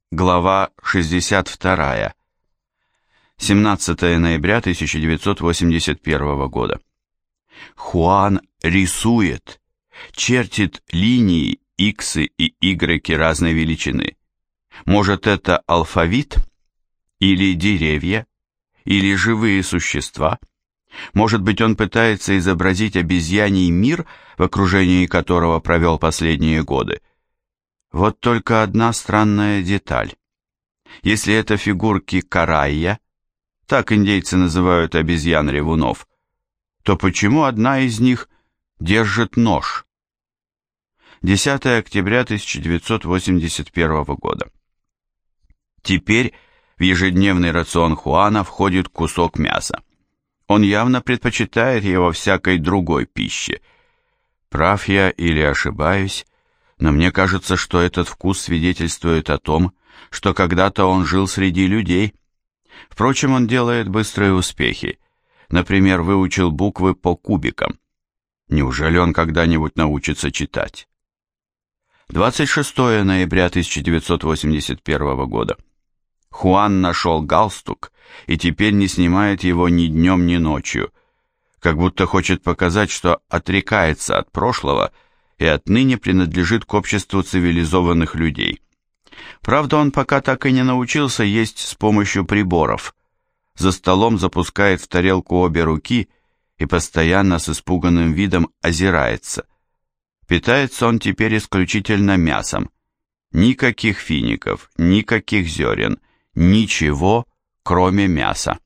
Глава 62. 17 ноября 1981 года. Хуан рисует, чертит линии иксы и игреки разной величины. Может, это алфавит? Или деревья? Или живые существа? Может быть, он пытается изобразить обезьяний мир, в окружении которого провел последние годы? Вот только одна странная деталь. Если это фигурки карайя, так индейцы называют обезьян-ревунов, то почему одна из них держит нож? 10 октября 1981 года. Теперь в ежедневный рацион Хуана входит кусок мяса. Он явно предпочитает его всякой другой пище. Прав я или ошибаюсь, но мне кажется, что этот вкус свидетельствует о том, что когда-то он жил среди людей. Впрочем, он делает быстрые успехи. Например, выучил буквы по кубикам. Неужели он когда-нибудь научится читать? 26 ноября 1981 года. Хуан нашел галстук и теперь не снимает его ни днем, ни ночью, как будто хочет показать, что отрекается от прошлого и отныне принадлежит к обществу цивилизованных людей. Правда, он пока так и не научился есть с помощью приборов. За столом запускает в тарелку обе руки и постоянно с испуганным видом озирается. Питается он теперь исключительно мясом. Никаких фиников, никаких зерен, ничего, кроме мяса.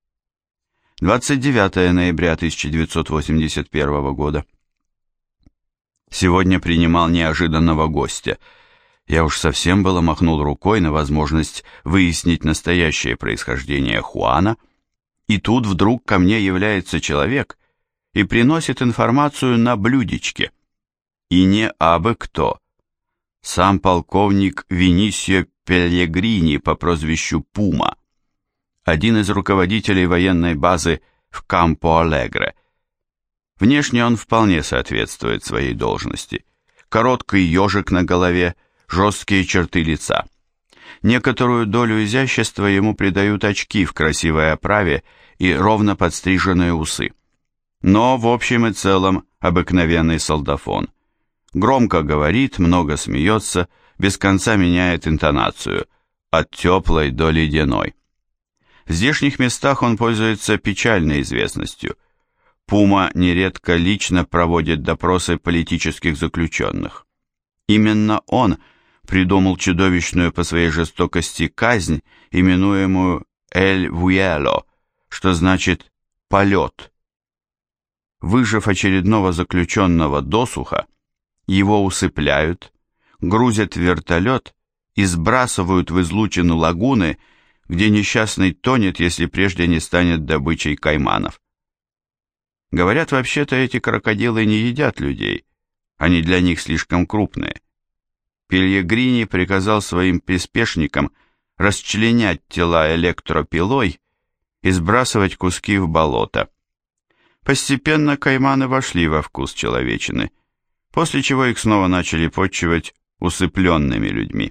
29 ноября 1981 года. Сегодня принимал неожиданного гостя. Я уж совсем было махнул рукой на возможность выяснить настоящее происхождение Хуана, и тут вдруг ко мне является человек и приносит информацию на блюдечке. И не абы кто. Сам полковник Винисио Пельегрини по прозвищу Пума, один из руководителей военной базы в Кампо-Алегре. Внешне он вполне соответствует своей должности. Короткий ежик на голове, жесткие черты лица. Некоторую долю изящества ему придают очки в красивой оправе и ровно подстриженные усы. Но в общем и целом обыкновенный солдафон. Громко говорит, много смеется, без конца меняет интонацию, от теплой до ледяной. В здешних местах он пользуется печальной известностью. Пума нередко лично проводит допросы политических заключенных. Именно он придумал чудовищную по своей жестокости казнь, именуемую «эль вуэло», что значит «полет». Выжив очередного заключенного досуха, его усыпляют, грузят в вертолет и сбрасывают в излучину лагуны, где несчастный тонет, если прежде не станет добычей кайманов. Говорят, вообще-то эти крокодилы не едят людей, они для них слишком крупные. Пельегрини приказал своим приспешникам расчленять тела электропилой и сбрасывать куски в болото. Постепенно кайманы вошли во вкус человечины, после чего их снова начали подчивать усыпленными людьми.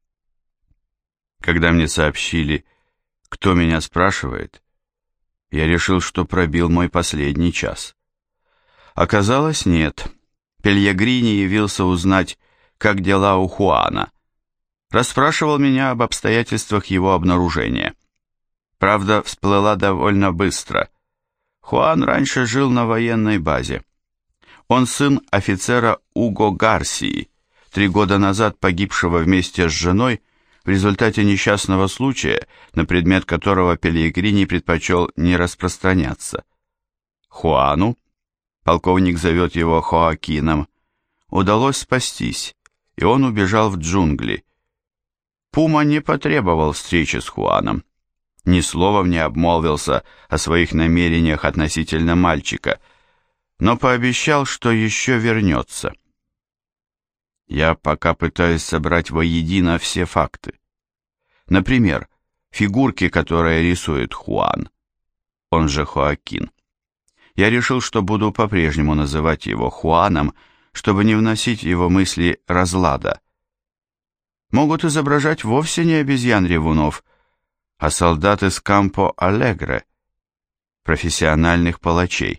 Когда мне сообщили, кто меня спрашивает, я решил, что пробил мой последний час. Оказалось, нет. Пельегрини явился узнать, как дела у Хуана. Расспрашивал меня об обстоятельствах его обнаружения. Правда, всплыла довольно быстро. Хуан раньше жил на военной базе. Он сын офицера Уго Гарсии, 3 года назад погибшего вместе с женой в результате несчастного случая, на предмет которого Пельегрини предпочел не распространяться. Хуану, полковник зовет его Хоакином, удалось спастись, и он убежал в джунгли. Пума не потребовал встречи с Хуаном, ни словом не обмолвился о своих намерениях относительно мальчика, но пообещал, что еще вернется. Я пока пытаюсь собрать воедино все факты. Например, фигурки, которые рисует Хуан, он же Хоакин. Я решил, что буду по-прежнему называть его Хуаном, чтобы не вносить в его мысли разлада. могут изображать вовсе не обезьян-ревунов, а солдат из Кампо-Алегре, профессиональных палачей.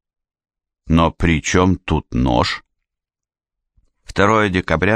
Но при чем тут нож? 2 декабря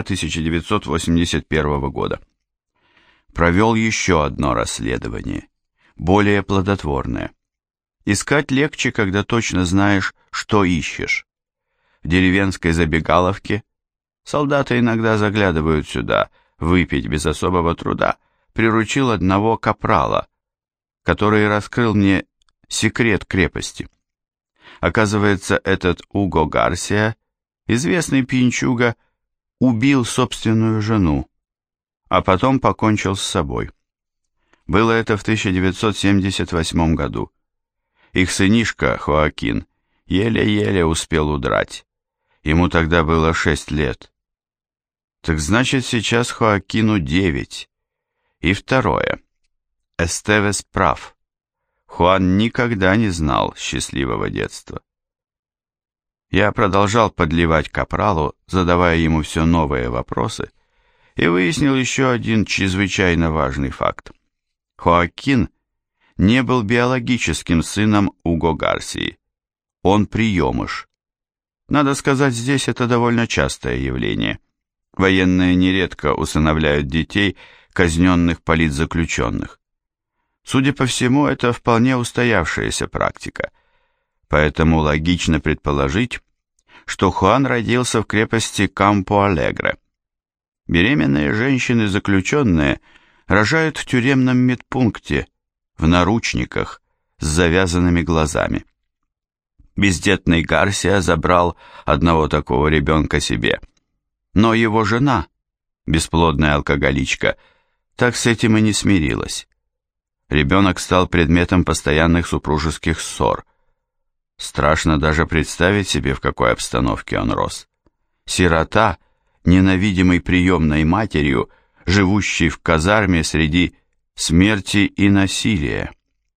1981 года. Провел еще одно расследование, более плодотворное. Искать легче, когда точно знаешь, что ищешь. В деревенской забегаловке солдаты иногда заглядывают сюда, выпить без особого труда, приручил одного капрала, который раскрыл мне секрет крепости. Оказывается, этот Уго Гарсия, известный пьянчуга, убил собственную жену, а потом покончил с собой. Было это в 1978 году. Их сынишка Хоакин еле-еле успел удрать. Ему тогда было 6 лет. Так значит, сейчас Хоакину 9. И второе. Эстевес прав. Хуан никогда не знал счастливого детства. Я продолжал подливать капралу, задавая ему все новые вопросы, и выяснил еще один чрезвычайно важный факт. Хоакин не был биологическим сыном Уго Гарсии. Он приемыш. Надо сказать, здесь это довольно частое явление. Военные нередко усыновляют детей, казненных политзаключенных. Судя по всему, это вполне устоявшаяся практика. Поэтому логично предположить, что Хуан родился в крепости Кампо-Алегре. Беременные женщины-заключенные рожают в тюремном медпункте, в наручниках, с завязанными глазами. Бездетный Гарсия забрал одного такого ребенка себе, но его жена, бесплодная алкоголичка, так с этим и не смирилась. Ребенок стал предметом постоянных супружеских ссор. Страшно даже представить себе, в какой обстановке он рос. Сирота, ненавидимый приемной матерью, живущий в казарме среди смерти и насилия.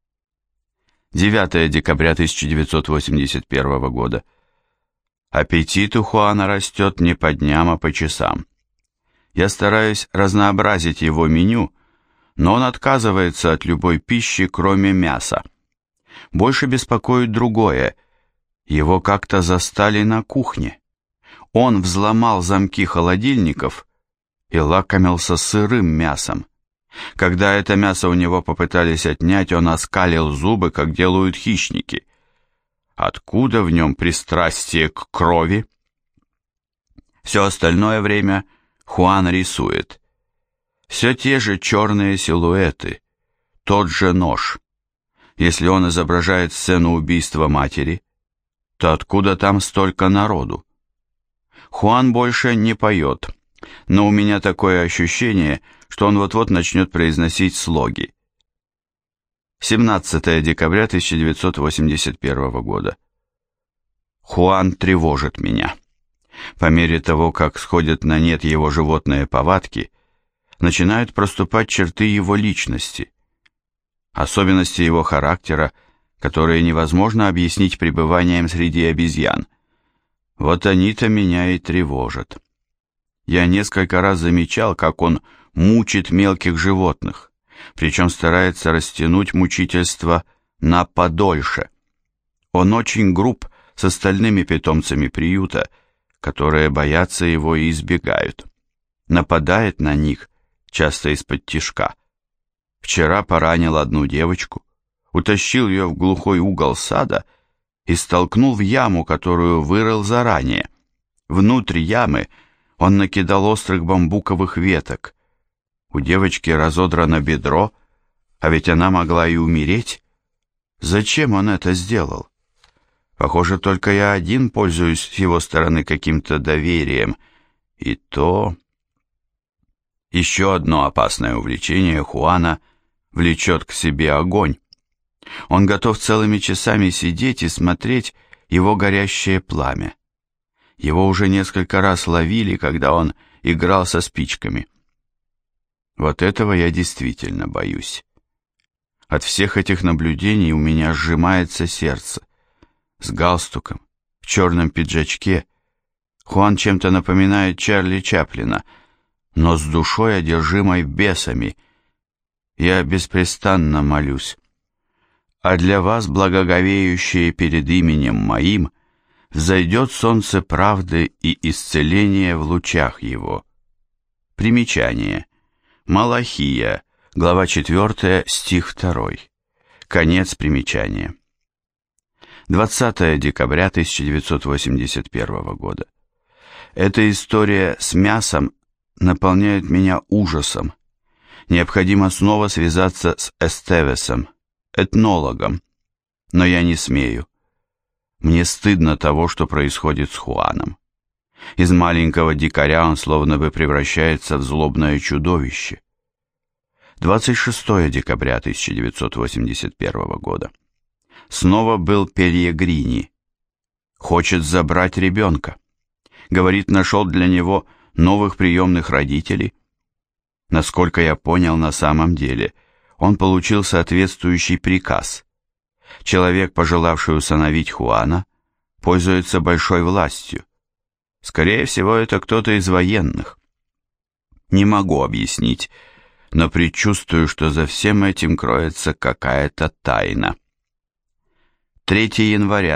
9 декабря 1981 года. Аппетит у Хуана растет не по дням, а по часам. Я стараюсь разнообразить его меню, но он отказывается от любой пищи, кроме мяса. Больше беспокоит другое. Его как-то застали на кухне. Он взломал замки холодильников и лакомился сырым мясом. Когда это мясо у него попытались отнять, он оскалил зубы, как делают хищники. Откуда в нем пристрастие к крови? Все остальное время Хуан рисует. Все те же черные силуэты, тот же нож. Если он изображает сцену убийства матери, то откуда там столько народу? Хуан больше не поет, но у меня такое ощущение, что он вот-вот начнет произносить слоги. 17 декабря 1981 года. Хуан тревожит меня. По мере того, как сходят на нет его животные повадки, начинают проступать черты его личности, особенности его характера, которые невозможно объяснить пребыванием среди обезьян. Вот они-то меня и тревожат. Я несколько раз замечал, как он мучит мелких животных, причем старается растянуть мучительство на подольше. Он очень груб с остальными питомцами приюта, которые боятся его и избегают. Нападает на них, часто из-под тишка. Вчера поранил одну девочку, утащил ее в глухой угол сада и столкнул в яму, которую вырыл заранее. Внутрь ямы он накидал острых бамбуковых веток. У девочки разодрано бедро, а ведь она могла и умереть. Зачем он это сделал? Похоже, только я один пользуюсь с его стороны каким-то доверием. И то... Еще одно опасное увлечение Хуана влечет к себе огонь. Он готов целыми часами сидеть и смотреть его горящее пламя. Его уже несколько раз ловили, когда он играл со спичками. Вот этого я действительно боюсь. От всех этих наблюдений у меня сжимается сердце. С галстуком, в черном пиджачке, Хуан чем-то напоминает Чарли Чаплина, но с душой, одержимой бесами, я беспрестанно молюсь. А для вас, благоговеющие перед именем моим, взойдет солнце правды и исцеления в лучах его. Примечание. Малахия, глава 4, стих 2. Конец примечания. 20 декабря 1981 года. Эта история с мясом наполняет меня ужасом. Необходимо снова связаться с Эстевесом, этнологом, но я не смею. Мне стыдно того, что происходит с Хуаном. Из маленького дикаря он словно бы превращается в злобное чудовище. 26 декабря 1981 года. Снова был Пельегрини. Хочет забрать ребенка. Говорит, нашел для него новых приемных родителей. Насколько я понял, на самом деле, он получил соответствующий приказ. Человек, пожелавший усыновить Хуана, пользуется большой властью. Скорее всего, это кто-то из военных. Не могу объяснить, но предчувствую, что за всем этим кроется какая-то тайна. 3 января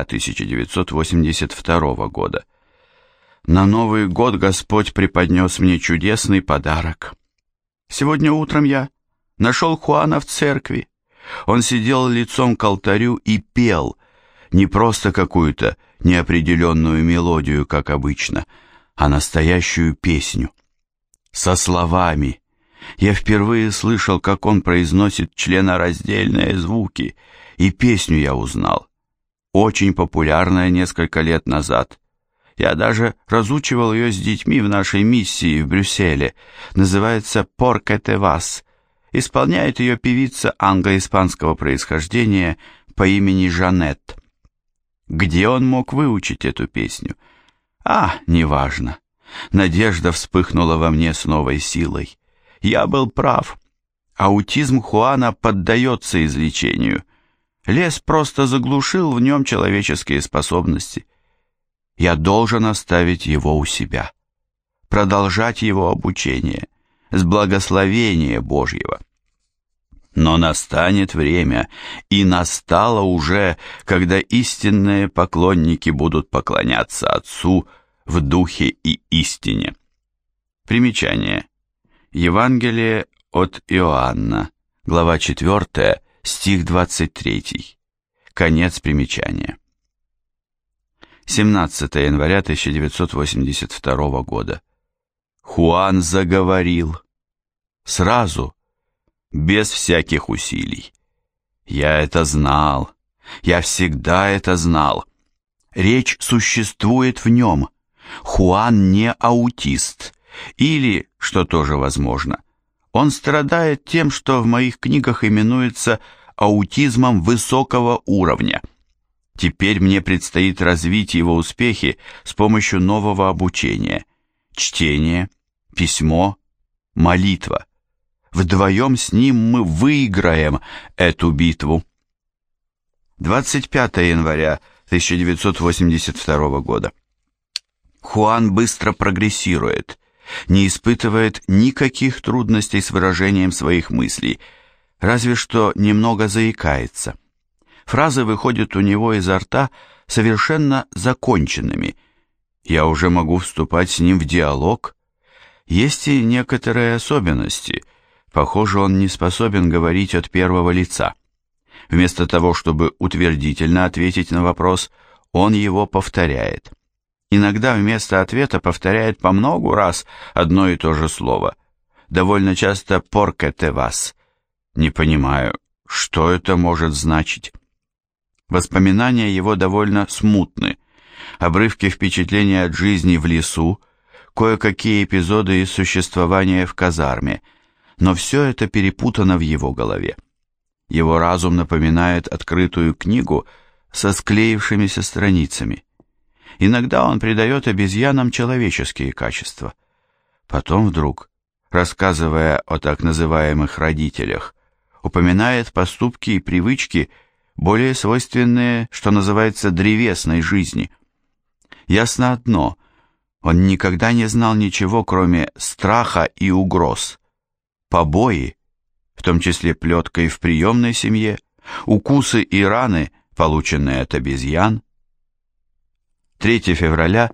1982 года. На Новый год Господь преподнес мне чудесный подарок. Сегодня утром я нашел Хуана в церкви. Он сидел лицом к алтарю и пел, не просто какую-то неопределенную мелодию, как обычно, а настоящую песню. Со словами. Я впервые слышал, как он произносит членораздельные звуки, и песню я узнал. Очень популярная несколько лет назад. Я даже разучивал ее с детьми в нашей миссии в Брюсселе. Называется «Porque te vas». Исполняет ее певица англо-испанского происхождения по имени Жанет. Где он мог выучить эту песню? Неважно. Надежда вспыхнула во мне с новой силой. Я был прав. Аутизм Хуана поддается излечению. Лес просто заглушил в нем человеческие способности. Я должен оставить его у себя, продолжать его обучение, с благословения Божьего. Но настанет время, и настало уже, когда истинные поклонники будут поклоняться Отцу в духе и истине. Примечание. Евангелие от Иоанна, глава 4, стих 23. Конец примечания. 17 января 1982 года. Хуан заговорил. Сразу, без всяких усилий. Я это знал. Я всегда это знал. Речь существует в нем. Хуан не аутист. Или, что тоже возможно, он страдает тем, что в моих книгах именуется аутизмом высокого уровня. Теперь мне предстоит развить его успехи с помощью нового обучения. Чтение, письмо, молитва. Вдвоем с ним мы выиграем эту битву. 25 января 1982 года. Хуан быстро прогрессирует, не испытывает никаких трудностей с выражением своих мыслей, разве что немного заикается. Фразы выходят у него изо рта совершенно законченными. Я уже могу вступать с ним в диалог. Есть и некоторые особенности. Похоже, он не способен говорить от первого лица. Вместо того, чтобы утвердительно ответить на вопрос, он его повторяет. Иногда вместо ответа повторяет по многу раз одно и то же слово. Довольно часто «porque te vas». Не понимаю, что это может значить. Воспоминания его довольно смутны. Обрывки впечатления от жизни в лесу, кое-какие эпизоды из существования в казарме, но все это перепутано в его голове. Его разум напоминает открытую книгу со склеившимися страницами. Иногда он придает обезьянам человеческие качества. Потом вдруг, рассказывая о так называемых родителях, упоминает поступки и привычки, более свойственные, что называется, древесной жизни. Ясно одно, Он никогда не знал ничего, кроме страха и угроз. Побои, в том числе плеткой в приемной семье, укусы и раны, полученные от обезьян. 3 февраля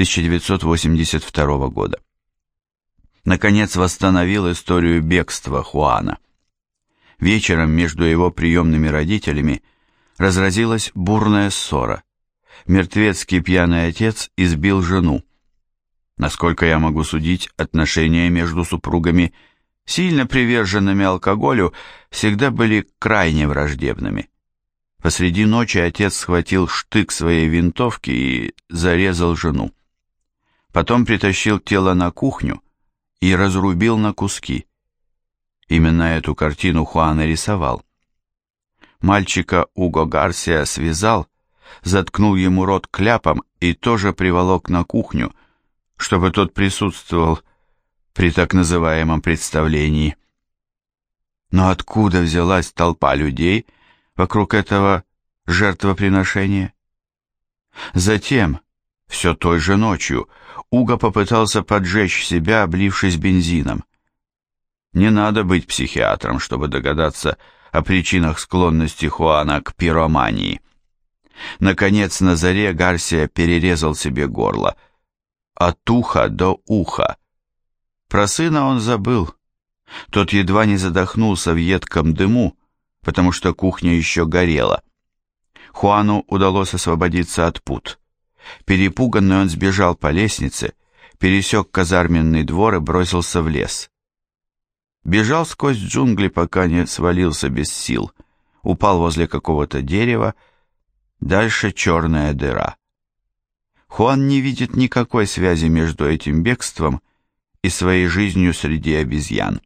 1982 года. Наконец восстановил историю бегства Хуана. Вечером между его приемными родителями разразилась бурная ссора. Мертвецкий пьяный отец избил жену. Насколько я могу судить, отношения между супругами, сильно приверженными алкоголю, всегда были крайне враждебными. Посреди ночи отец схватил штык своей винтовки и зарезал жену. Потом притащил тело на кухню и разрубил на куски. Именно эту картину Хуан и рисовал. Мальчика Уго Гарсия связал, заткнул ему рот кляпом и тоже приволок на кухню, чтобы тот присутствовал при так называемом представлении. Но откуда взялась толпа людей вокруг этого жертвоприношения? Затем, все той же ночью, Уго попытался поджечь себя, облившись бензином. Не надо быть психиатром, чтобы догадаться о причинах склонности Хуана к пиромании. Наконец, на заре Гарсия перерезал себе горло. От уха до уха. Про сына он забыл. Тот едва не задохнулся в едком дыму, потому что кухня еще горела. Хуану удалось освободиться от пут. Перепуганный он сбежал по лестнице, пересек казарменный двор и бросился в лес. Бежал сквозь джунгли, пока не свалился без сил, упал возле какого-то дерева, дальше черная дыра. Хуан не видит никакой связи между этим бегством и своей жизнью среди обезьян.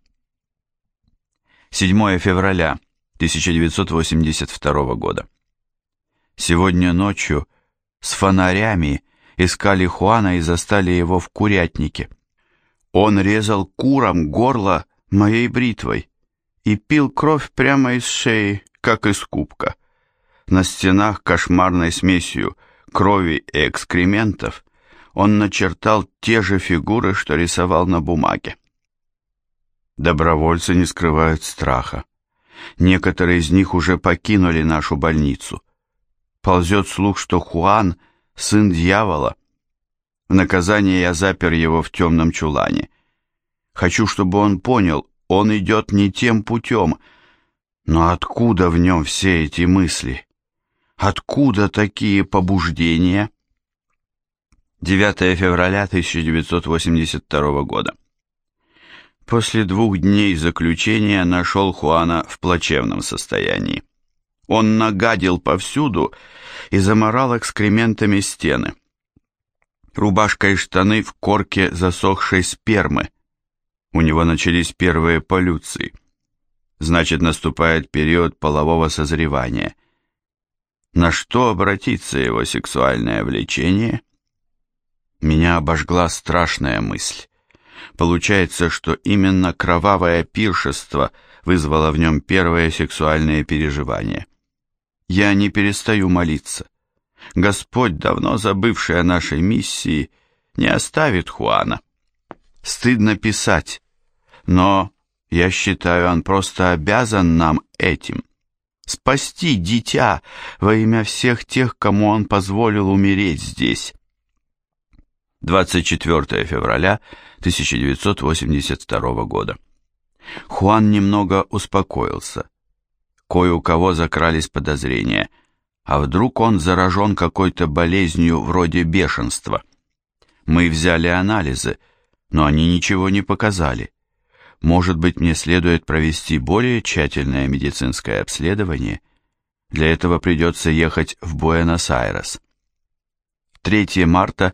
7 февраля 1982 года. Сегодня ночью с фонарями искали Хуана и застали его в курятнике. Он резал курам горло моей бритвой и пил кровь прямо из шеи, как из кубка. На стенах кошмарной смесью крови и экскрементов он начертал те же фигуры, что рисовал на бумаге. Добровольцы не скрывают страха. Некоторые из них уже покинули нашу больницу. Ползет слух, что Хуан – сын дьявола. В наказание я запер его в темном чулане. Хочу, чтобы он понял, он идет не тем путем. Но откуда в нем все эти мысли? Откуда такие побуждения? 9 февраля 1982 года. После 2 дней заключения нашел Хуана в плачевном состоянии. Он нагадил повсюду и заморал экскрементами стены. Рубашка и штаны в корке засохшей спермы. У него начались первые полюции. Значит, наступает период полового созревания. На что обратится его сексуальное влечение? Меня обожгла страшная мысль. Получается, что именно кровавое пиршество вызвало в нем первое сексуальное переживание. Я не перестаю молиться. Господь, давно забывший о нашей миссии, не оставит Хуана. Стыдно писать, но я считаю, он просто обязан нам этим. Спасти дитя во имя всех тех, кому он позволил умереть здесь. 24 февраля 1982 года. Хуан немного успокоился. Кое у кого закрались подозрения, а вдруг он заражен какой-то болезнью вроде бешенства. Мы взяли анализы, но они ничего не показали. Может быть, мне следует провести более тщательное медицинское обследование? Для этого придется ехать в Буэнос-Айрес. 3 марта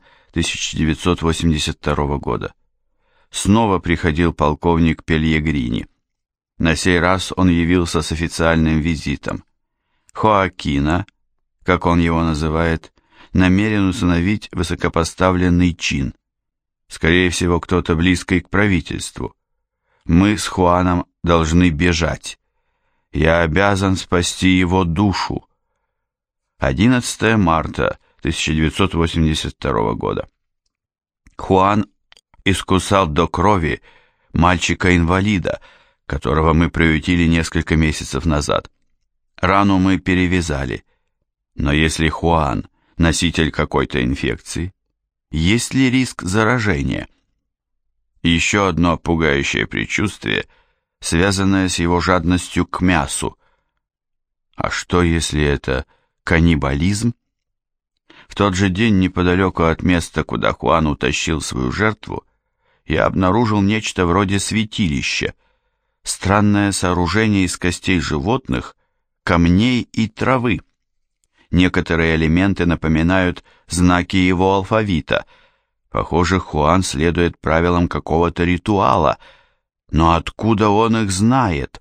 1982 года. Снова приходил полковник Пельегрини. На сей раз он явился с официальным визитом. Хоакина, как он его называет, намерен усыновить высокопоставленный чин. Скорее всего, кто-то близкий к правительству. Мы с Хуаном должны бежать. Я обязан спасти его душу. 11 марта 1982 года. Хуан искусал до крови мальчика-инвалида, которого мы приютили несколько месяцев назад. Рану мы перевязали. Но если Хуан – носитель какой-то инфекции, есть ли риск заражения? Еще одно пугающее предчувствие, связанное с его жадностью к мясу. А что, если это каннибализм? В тот же день, неподалеку от места, куда Хуан утащил свою жертву, я обнаружил нечто вроде святилища, странное сооружение из костей животных, камней и травы. Некоторые элементы напоминают знаки его алфавита. Похоже, Хуан следует правилам какого-то ритуала, но откуда он их знает?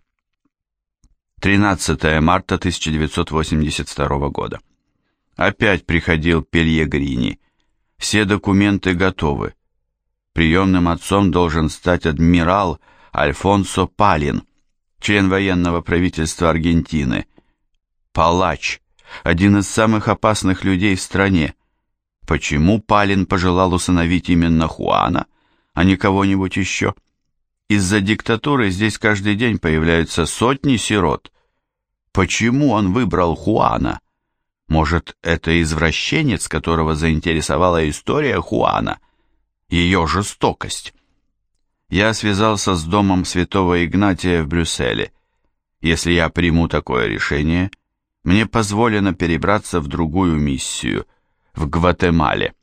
13 марта 1982 года. Опять приходил Пельегрини. Все документы готовы. Приемным отцом должен стать адмирал Альфонсо Палин, член военного правительства Аргентины. Палач, один из самых опасных людей в стране. Почему Палин пожелал усыновить именно Хуана, а не кого-нибудь еще? Из-за диктатуры здесь каждый день появляются сотни сирот. Почему он выбрал Хуана? Может, это извращенец, которого заинтересовала история Хуана, ее жестокость? Я связался с домом святого Игнатия в Брюсселе. Если я приму такое решение, мне позволено перебраться в другую миссию, в Гватемале.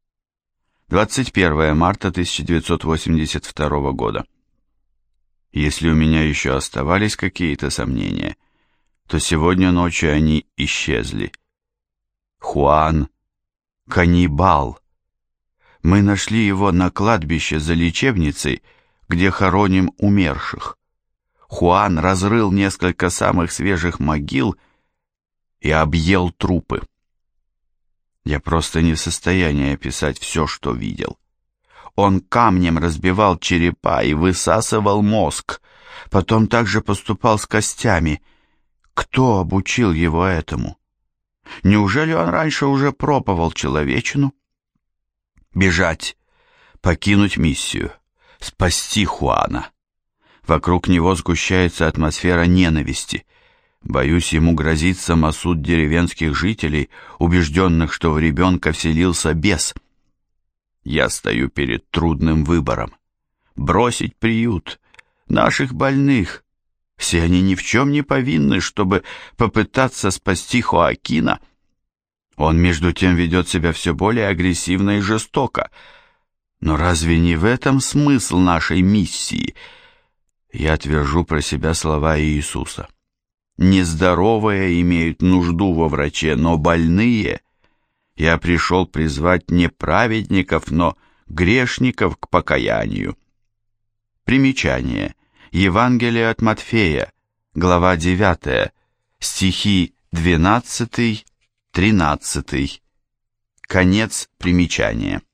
21 марта 1982 года. Если у меня еще оставались какие-то сомнения, то сегодня ночью они исчезли. Хуан – каннибал. Мы нашли его на кладбище за лечебницей, где хороним умерших. Хуан разрыл несколько самых свежих могил и объел трупы. Я просто не в состоянии описать все, что видел. Он камнем разбивал черепа и высасывал мозг, потом также поступал с костями. Кто обучил его этому? Неужели он раньше уже пробовал человечину? Бежать, покинуть миссию, спасти Хуана. Вокруг него сгущается атмосфера ненависти. Боюсь, ему грозит самосуд деревенских жителей, убежденных, что в ребенка вселился бес. Я стою перед трудным выбором. Бросить приют, наших больных. Все они ни в чем не повинны, чтобы попытаться спасти Хоакина. Он, между тем, ведет себя все более агрессивно и жестоко. Но разве не в этом смысл нашей миссии? Я твержу про себя слова Иисуса. Нездоровые имеют нужду во враче, но больные. Я пришел призвать не праведников, но грешников к покаянию. Примечание. Евангелие от Матфея, глава 9, стихи 12-13. Конец примечания.